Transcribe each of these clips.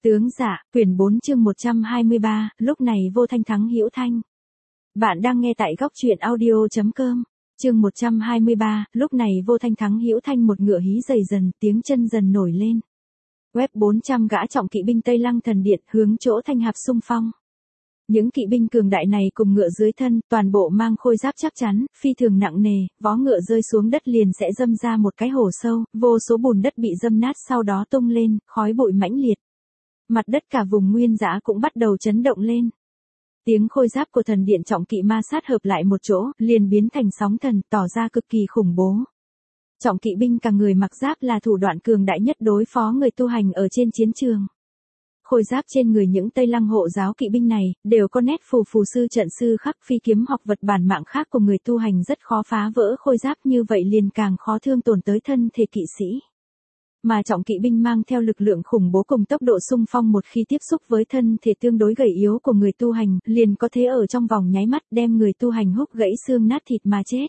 Tướng dạ, quyển 4 chương 123, lúc này vô thanh thắng hữu thanh. Bạn đang nghe tại góc truyện audio.com. Chương 123, lúc này vô thanh thắng hữu thanh, một ngựa hí dày dần, tiếng chân dần nổi lên. Web 400 gã trọng kỵ binh Tây Lăng Thần Điện hướng chỗ Thanh Hạp xung phong. Những kỵ binh cường đại này cùng ngựa dưới thân, toàn bộ mang khôi giáp chắc chắn, phi thường nặng nề, vó ngựa rơi xuống đất liền sẽ dâm ra một cái hổ sâu, vô số bùn đất bị dâm nát sau đó tung lên, khói bụi mãnh liệt. Mặt đất cả vùng nguyên dã cũng bắt đầu chấn động lên. Tiếng khôi giáp của thần điện trọng kỵ ma sát hợp lại một chỗ, liền biến thành sóng thần, tỏ ra cực kỳ khủng bố. Trọng kỵ binh cả người mặc giáp là thủ đoạn cường đại nhất đối phó người tu hành ở trên chiến trường. Khôi giáp trên người những Tây Lăng hộ giáo kỵ binh này, đều có nét phù phù sư trận sư khắc phi kiếm hoặc vật bản mạng khác của người tu hành rất khó phá vỡ khôi giáp, như vậy liền càng khó thương tổn tới thân thể kỵ sĩ. Mà trọng kỵ binh mang theo lực lượng khủng bố cùng tốc độ xung phong, một khi tiếp xúc với thân thể tương đối gầy yếu của người tu hành, liền có thể ở trong vòng nháy mắt đem người tu hành húc gãy xương nát thịt mà chết.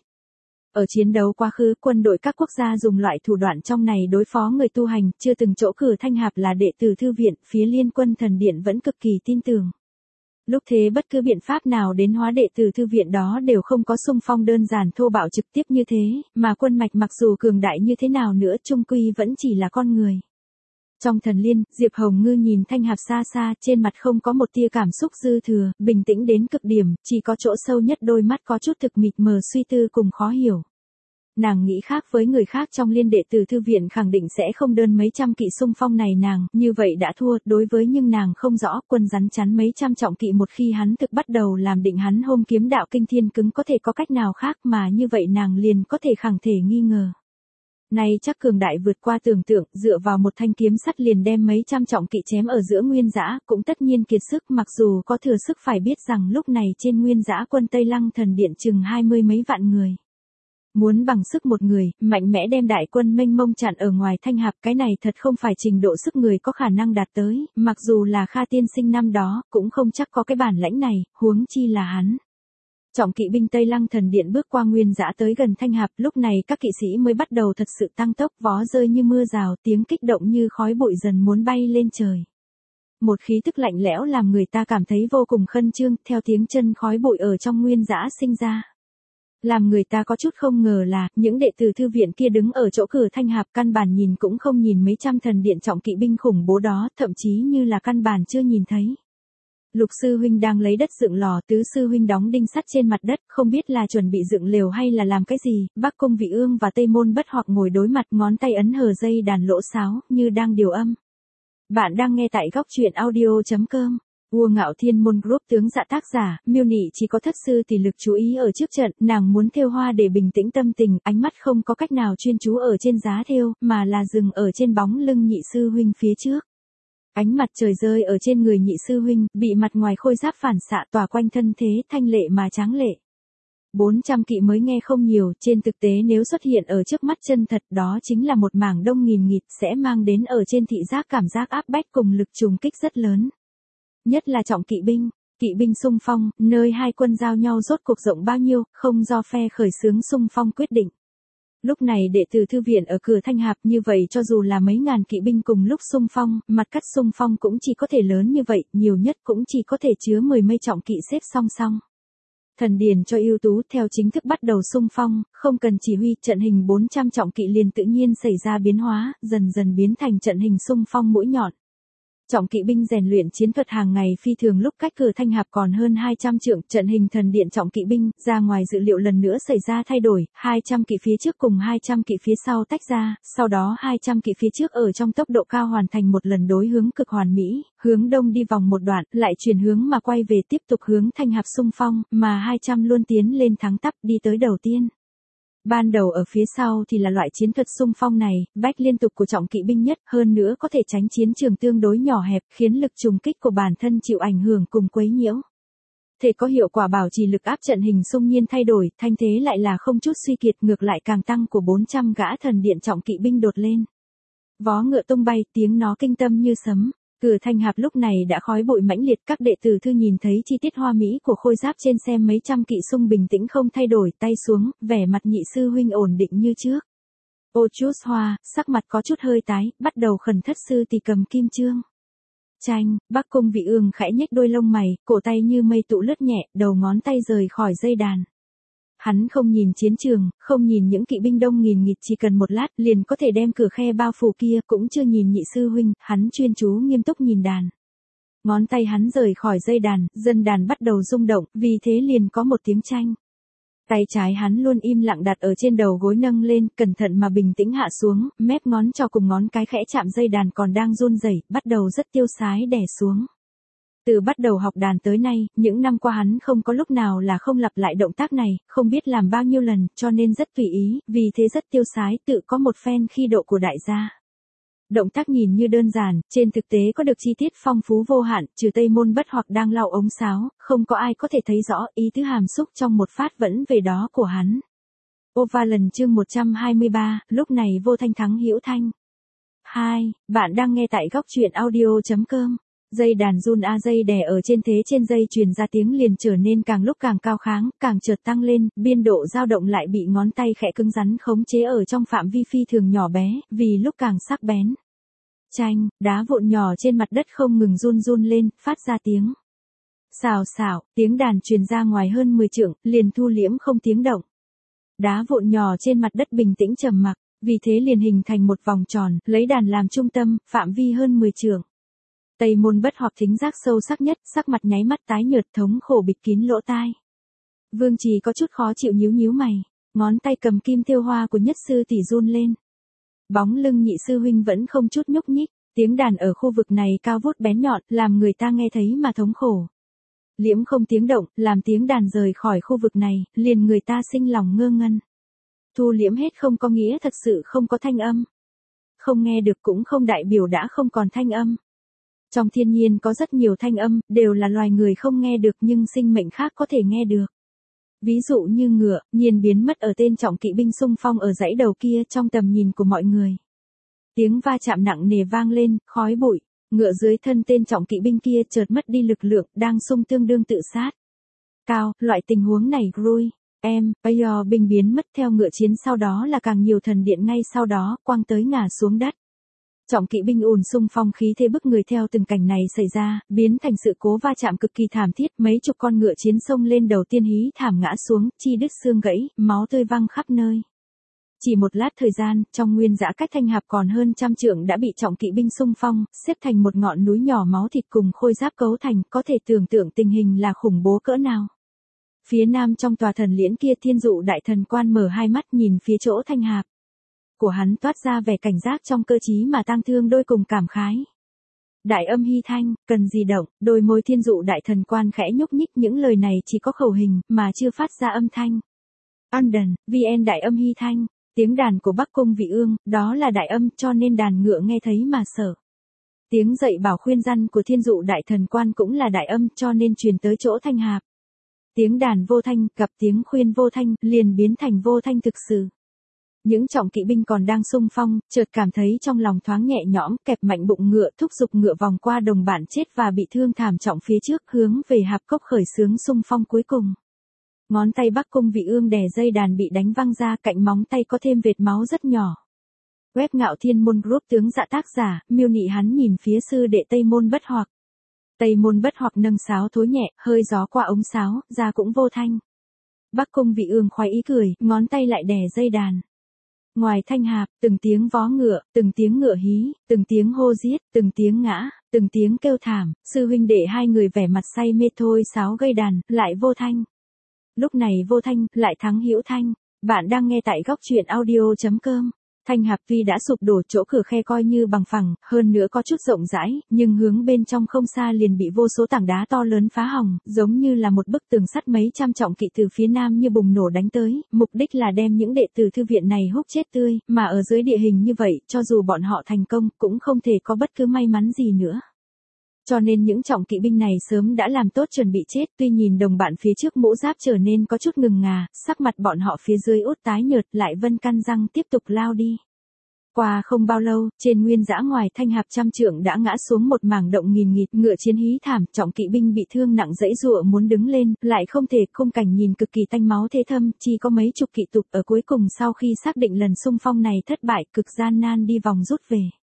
Ở chiến đấu quá khứ, quân đội các quốc gia dùng loại thủ đoạn trong này đối phó người tu hành, chưa từng chỗ cử Thanh Hạp là đệ tử thư viện, phía Liên Quân Thần Điện vẫn cực kỳ tin tưởng. Lúc thế bất cứ biện pháp nào đến hóa đệ tử thư viện đó đều không có xung phong đơn giản thô bạo trực tiếp như thế, mà quân mạch mặc dù cường đại như thế nào nữa chung quy vẫn chỉ là con người. Trong thần liên, Diệp Hồng Ngư nhìn Thanh Hạp xa xa, trên mặt không có một tia cảm xúc dư thừa, bình tĩnh đến cực điểm, chỉ có chỗ sâu nhất đôi mắt có chút thực mịt mờ suy tư cùng khó hiểu. Nàng nghĩ khác với người khác trong liên đệ tử thư viện khẳng định sẽ không đơn mấy trăm kỵ xung phong này nàng, như vậy đã thua, đối với nhưng nàng không rõ quân rắn chắn mấy trăm trọng kỵ một khi hắn thực bắt đầu làm định hắn hôm kiếm đạo kinh thiên cứng có thể có cách nào khác mà như vậy nàng liền có thể khẳng thể nghi ngờ. Này chắc cường đại vượt qua tưởng tượng, dựa vào một thanh kiếm sắt liền đem mấy trăm trọng kỵ chém ở giữa nguyên dã, cũng tất nhiên kiệt sức, mặc dù có thừa sức phải biết rằng lúc này trên nguyên dã quân Tây Lăng Thần Điện chừng 20 mấy vạn người. Muốn bằng sức một người, mạnh mẽ đem đại quân mênh mông chặn ở ngoài Thanh Hạp, cái này thật không phải trình độ sức người có khả năng đạt tới, mặc dù là Kha tiên sinh năm đó, cũng không chắc có cái bản lãnh này, huống chi là hắn. Trọng kỵ binh Tây Lăng Thần Điện bước qua nguyên dã tới gần Thanh Hạp, lúc này các kỵ sĩ mới bắt đầu thật sự tăng tốc, vó rơi như mưa rào, tiếng kích động như khói bụi dần muốn bay lên trời. Một khí tức lạnh lẽo làm người ta cảm thấy vô cùng khẩn trương, theo tiếng chân khói bụi ở trong nguyên dã sinh ra. Làm người ta có chút không ngờ là, những đệ tử thư viện kia đứng ở chỗ cửa Thanh Hạp căn bản nhìn cũng không nhìn mấy trăm thần điện trọng kỵ binh khủng bố đó, thậm chí như là căn bản chưa nhìn thấy. Lục sư huynh đang lấy đất dựng lò, tứ sư huynh đóng đinh sắt trên mặt đất, không biết là chuẩn bị dựng lều hay là làm cái gì, Bắc Cung Vị Ương và Tây Môn Bất hoặc ngồi đối mặt, ngón tay ấn hờ dây đàn lỗ sáo, như đang điều âm. Bạn đang nghe tại góc truyện audio.com. Vua Ngạo Thiên Môn Group tướng dạ tác giả, Miêu Nị chỉ có thất sư thì lực chú ý ở trước trận, nàng muốn thêu hoa để bình tĩnh tâm tình, ánh mắt không có cách nào chuyên chú ở trên giá thêu, mà là dừng ở trên bóng lưng nhị sư huynh phía trước. Ánh mặt trời rơi ở trên người nhị sư huynh, bị mặt ngoài khôi giáp phản xạ tỏa quanh thân thế thanh lệ mà tráng lệ. 400 kỵ mới nghe không nhiều, trên thực tế nếu xuất hiện ở trước mắt chân thật đó chính là một mảng đông nghìn nghịt, sẽ mang đến ở trên thị giác cảm giác áp bách cùng lực trùng kích rất lớn. Nhất là trọng kỵ binh xung phong, nơi hai quân giao nhau rốt cuộc rộng bao nhiêu, không do phe khởi xướng xung phong quyết định. Lúc này đệ tử thư viện ở cửa Thanh Hạp, như vậy cho dù là mấy ngàn kỵ binh cùng lúc xung phong, mặt cắt xung phong cũng chỉ có thể lớn như vậy, nhiều nhất cũng chỉ có thể chứa 10 mấy trọng kỵ xếp song song. Thần điền cho ưu tú theo chính thức bắt đầu xung phong, không cần chỉ huy, trận hình 400 trọng kỵ liền tự nhiên xảy ra biến hóa, dần dần biến thành trận hình xung phong mũi nhọn. Trọng kỵ binh rèn luyện chiến thuật hàng ngày phi thường, lúc cách cửa Thanh Hạp còn hơn 200 trượng, trận hình thần điện trọng kỵ binh ra ngoài dự liệu lần nữa xảy ra thay đổi, 200 kỵ phía trước cùng 200 kỵ phía sau tách ra, sau đó 200 kỵ phía trước ở trong tốc độ cao hoàn thành một lần đối hướng cực hoàn mỹ, hướng đông đi vòng một đoạn, lại chuyển hướng mà quay về tiếp tục hướng Thanh Hạp xung phong, mà 200 luôn tiến lên thắng tắp đi tới đầu tiên. Ban đầu ở phía sau thì là loại chiến thuật xung phong này, bách liên tục của trọng kỵ binh nhất, hơn nữa có thể tránh chiến trường tương đối nhỏ hẹp, khiến lực trùng kích của bản thân chịu ảnh hưởng cùng quấy nhiễu. Thể có hiệu quả bảo trì lực áp trận hình xung nhiên thay đổi, thanh thế lại là không chút suy kiệt, ngược lại càng tăng của 400 gã thần điện trọng kỵ binh đột lên. Vó ngựa tung bay, tiếng nó kinh tâm như sấm. Cửa Thanh Hạp lúc này đã khói bụi mãnh liệt, các đệ tử thư nhìn thấy chi tiết hoa mỹ của khôi giáp trên xem mấy trăm kỵ xung bình tĩnh không thay đổi, tay xuống, vẻ mặt nhị sư huynh ổn định như trước. Ô chút Hoa, sắc mặt có chút hơi tái, bắt đầu khẩn thất sư thì cầm kim chương. Chanh, Bắc Cung Vị Ương khẽ nhếch đôi lông mày, cổ tay như mây tụ lướt nhẹ, đầu ngón tay rời khỏi dây đàn. Hắn không nhìn chiến trường, không nhìn những kỵ binh đông nghìn nghịt, chỉ cần một lát liền có thể đem cửa khe bao phủ kia, cũng chưa nhìn nhị sư huynh, hắn chuyên chú nghiêm túc nhìn đàn. Ngón tay hắn rời khỏi dây đàn, dân đàn bắt đầu rung động, vì thế liền có một tiếng chanh. Tay trái hắn luôn im lặng đặt ở trên đầu gối nâng lên, cẩn thận mà bình tĩnh hạ xuống, mép ngón trỏ cùng ngón cái khẽ chạm dây đàn còn đang run rẩy, bắt đầu rất tiêu sái đè xuống. Từ bắt đầu học đàn tới nay, những năm qua hắn không có lúc nào là không lặp lại động tác này, không biết làm bao nhiêu lần, cho nên rất tùy ý, vì thế rất tiêu sái, tự có một phen khi độ của đại gia. Động tác nhìn như đơn giản, trên thực tế có được chi tiết phong phú vô hạn, trừ Tây Môn Bất Hoặc đang lau ống sáo, không có ai có thể thấy rõ ý tứ hàm xúc trong một phát vẫn về đó của hắn. Ova lần chương 123, lúc này Vô Thanh thắng Hữu Thanh. 2. Bạn đang nghe tại góc truyện audio.com. Dây đàn run dây đè ở trên thế trên dây truyền ra tiếng liền trở nên càng lúc càng cao kháng, càng chợt tăng lên, biên độ dao động lại bị ngón tay khẽ cứng rắn khống chế ở trong phạm vi phi thường nhỏ bé, vì lúc càng sắc bén. Chanh, đá vụn nhỏ trên mặt đất không ngừng run run lên, phát ra tiếng. Xào xào, tiếng đàn truyền ra ngoài hơn 10 trượng, liền thu liễm không tiếng động. Đá vụn nhỏ trên mặt đất bình tĩnh trầm mặc, vì thế liền hình thành một vòng tròn, lấy đàn làm trung tâm, phạm vi hơn 10 trượng. Tây Môn Bất Hoặc thính giác sâu sắc nhất, sắc mặt nháy mắt tái nhợt, thống khổ bịt kín lỗ tai. Vương Trì có chút khó chịu nhíu nhíu mày, ngón tay cầm kim tiêu hoa của nhất sư tỷ run lên. Bóng lưng nhị sư huynh vẫn không chút nhúc nhích, tiếng đàn ở khu vực này cao vút bén nhọn, làm người ta nghe thấy mà thống khổ. Liễm không tiếng động, làm tiếng đàn rời khỏi khu vực này, liền người ta sinh lòng ngơ ngân. Thu liễm hết không có nghĩa thật sự không có thanh âm. Không nghe được cũng không đại biểu đã không còn thanh âm. Trong thiên nhiên có rất nhiều thanh âm, đều là loài người không nghe được nhưng sinh mệnh khác có thể nghe được. Ví dụ như ngựa, nhiên biến mất ở tên trọng kỵ binh xung phong ở dãy đầu kia trong tầm nhìn của mọi người. Tiếng va chạm nặng nề vang lên, khói bụi, ngựa dưới thân tên trọng kỵ binh kia chợt mất đi lực lượng, đang xung tương đương tự sát. Cao, loại tình huống này Grui, Payo binh biến mất theo ngựa chiến, sau đó là càng nhiều thần điện ngay sau đó, quăng tới ngả xuống đất. Trọng kỵ binh ùn xung phong khí thế bức người theo từng cảnh này xảy ra, biến thành sự cố va chạm cực kỳ thảm thiết, mấy chục con ngựa chiến xông lên đầu tiên hí thảm ngã xuống, chi đứt xương gãy, máu tươi văng khắp nơi. Chỉ một lát thời gian, trong nguyên dã cách Thanh Hạp còn hơn 100 trượng đã bị trọng kỵ binh xung phong, xếp thành một ngọn núi nhỏ máu thịt cùng khôi giáp cấu thành, có thể tưởng tượng tình hình là khủng bố cỡ nào. Phía nam trong tòa thần liễn kia, Thiên Dụ đại thần quan mở hai mắt nhìn phía chỗ Thanh Hạp. Của hắn toát ra vẻ cảnh giác trong cơ trí mà tang thương đôi cùng cảm khái. Đại âm hy thanh, cần gì động, đôi môi Thiên Dụ đại thần quan khẽ nhúc nhích, những lời này chỉ có khẩu hình, mà chưa phát ra âm thanh. London, VN đại âm hy thanh, tiếng đàn của Bắc Cung Vị Ương, đó là đại âm cho nên đàn ngựa nghe thấy mà sợ. Tiếng dạy bảo khuyên răn của Thiên Dụ đại thần quan cũng là đại âm cho nên truyền tới chỗ Thanh Hạp. Tiếng đàn vô thanh, gặp tiếng khuyên vô thanh, liền biến thành vô thanh thực sự. Những trọng kỵ binh còn đang xung phong, chợt cảm thấy trong lòng thoáng nhẹ nhõm, kẹp mạnh bụng ngựa, thúc giục ngựa vòng qua đồng bạn chết và bị thương thảm trọng phía trước, hướng về Hạp Cốc khởi xướng xung phong cuối cùng. Ngón tay Bắc Cung Vị Ương đè dây đàn bị đánh văng ra, cạnh móng tay có thêm vệt máu rất nhỏ. Web Ngạo Thiên Môn Group tướng dạ tác giả, miêu nị hắn nhìn phía sư đệ Tây Môn Bất Hoặc. Tây Môn Bất Hoặc nâng sáo thối nhẹ, hơi gió qua ống sáo, ra cũng vô thanh. Bắc Cung Vị Ương khoái ý cười, ngón tay lại đè dây đàn. Ngoài Thanh Hạp, từng tiếng vó ngựa, từng tiếng ngựa hí, từng tiếng hô giết, từng tiếng ngã, từng tiếng kêu thảm, sư huynh đệ hai người vẻ mặt say mê thôi sáo gây đàn, lại vô thanh. Lúc này vô thanh, lại thắng hữu thanh. Bạn đang nghe tại góc truyện audio.com. Thanh Hạp tuy đã sụp đổ, chỗ cửa khe coi như bằng phẳng, hơn nữa có chút rộng rãi, nhưng hướng bên trong không xa liền bị vô số tảng đá to lớn phá hỏng, giống như là một bức tường sắt mấy trăm trọng kỵ từ phía nam như bùng nổ đánh tới, mục đích là đem những đệ tử thư viện này húc chết tươi, mà ở dưới địa hình như vậy, cho dù bọn họ thành công, cũng không thể có bất cứ may mắn gì nữa. Cho nên những trọng kỵ binh này sớm đã làm tốt chuẩn bị chết, tuy nhìn đồng bạn phía trước mũ giáp trở nên có chút ngừng ngà, sắc mặt bọn họ phía dưới út tái nhợt, lại vân căn răng tiếp tục lao đi. Qua không bao lâu, trên nguyên dã ngoài Thanh Hạp 100 trượng đã ngã xuống một mảng động nghìn nghịt, ngựa chiến hí thảm, trọng kỵ binh bị thương nặng dãy giụa muốn đứng lên, lại không thể, khung cảnh nhìn cực kỳ tanh máu thế thâm, chỉ có mấy chục kỵ tục ở cuối cùng sau khi xác định lần xung phong này thất bại, cực gian nan đi vòng rút về.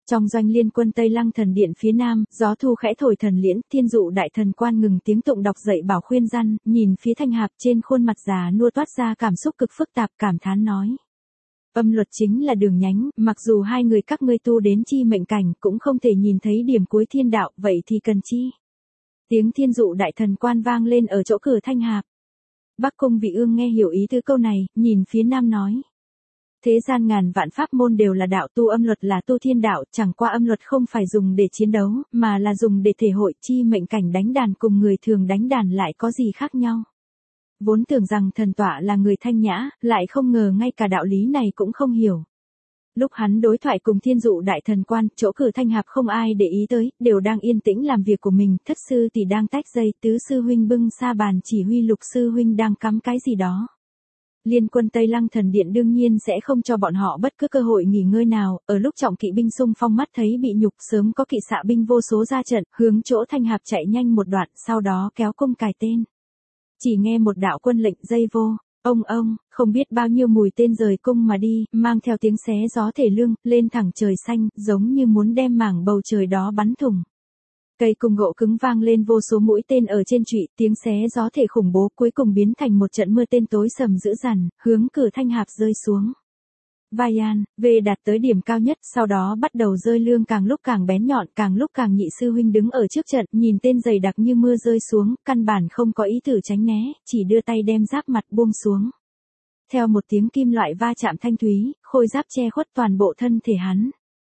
Trong doanh liên quân Tây Lăng thần điện phía nam, gió thu khẽ thổi thần liễn, Thiên Dụ đại thần quan ngừng tiếng tụng đọc dậy bảo khuyên răn, nhìn phía Thanh Hạp trên khuôn mặt già nua toát ra cảm xúc cực phức tạp, cảm thán nói. Âm luật chính là đường nhánh, mặc dù hai người các ngươi tu đến chi mệnh cảnh cũng không thể nhìn thấy điểm cuối thiên đạo, vậy thì cần chi? Tiếng Thiên Dụ đại thần quan vang lên ở chỗ cửa Thanh Hạp. Bắc Cung Vị Ương nghe hiểu ý tứ câu này, nhìn phía nam nói. Thế gian ngàn vạn pháp môn đều là đạo, tu âm luật là tu thiên đạo, chẳng qua âm luật không phải dùng để chiến đấu, mà là dùng để thể hội, chi mệnh cảnh đánh đàn cùng người thường đánh đàn lại có gì khác nhau. Vốn tưởng rằng thần tọa là người thanh nhã, lại không ngờ ngay cả đạo lý này cũng không hiểu. Lúc hắn đối thoại cùng Thiên Dụ đại thần quan, chỗ cửa Thanh Hạp không ai để ý tới, đều đang yên tĩnh làm việc của mình, thất sư tỷ đang tách dây, tứ sư huynh bưng sa bàn chỉ huy lục sư huynh đang cắm cái gì đó. Liên quân Tây Lăng thần điện đương nhiên sẽ không cho bọn họ bất cứ cơ hội nghỉ ngơi nào, ở lúc trọng kỵ binh xung phong mắt thấy bị nhục sớm có kỵ xạ binh vô số ra trận, hướng chỗ Thanh Hạp chạy nhanh một đoạn, sau đó kéo cung cài tên. Chỉ nghe một đạo quân lệnh dây vô, ông, không biết bao nhiêu mùi tên rời cung mà đi, mang theo tiếng xé gió thể lương, lên thẳng trời xanh, giống như muốn đem mảng bầu trời đó bắn thủng. Cây cung gỗ cứng vang lên vô số mũi tên ở trên trụy, tiếng xé gió thể khủng bố cuối cùng biến thành một trận mưa tên tối sầm dữ dằn, hướng cửa Thanh Hạp rơi xuống. Vayan, về đạt tới điểm cao nhất, sau đó bắt đầu rơi lương càng lúc càng bén nhọn, càng lúc càng nhị sư huynh đứng ở trước trận, nhìn tên dày đặc như mưa rơi xuống, căn bản không có ý tử tránh né, chỉ đưa tay đem giáp mặt buông xuống. Theo một tiếng kim loại va chạm thanh thúy, khôi giáp che khuất toàn bộ thân thể hắn.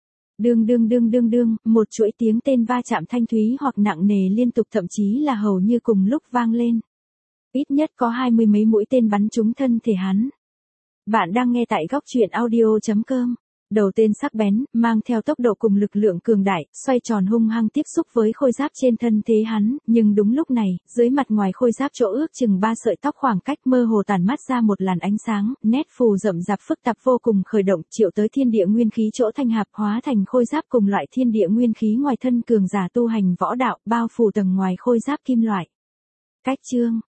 Đương, một chuỗi tiếng tên va chạm thanh thúy hoặc nặng nề liên tục thậm chí là hầu như cùng lúc vang lên. Ít nhất có 20 mấy mũi tên bắn trúng thân thể hắn. Bạn đang nghe tại góc truyện audio.com. Đầu tên sắc bén, mang theo tốc độ cùng lực lượng cường đại, xoay tròn hung hăng tiếp xúc với khôi giáp trên thân thế hắn, nhưng đúng lúc này, dưới mặt ngoài khôi giáp chỗ ước chừng 3 sợi tóc khoảng cách mơ hồ tản mắt ra một làn ánh sáng, nét phù rậm rạp phức tạp vô cùng khởi động, triệu tới thiên địa nguyên khí chỗ Thanh Hạp hóa thành khôi giáp cùng loại thiên địa nguyên khí ngoài thân cường giả tu hành võ đạo, bao phủ tầng ngoài khôi giáp kim loại. Cách chương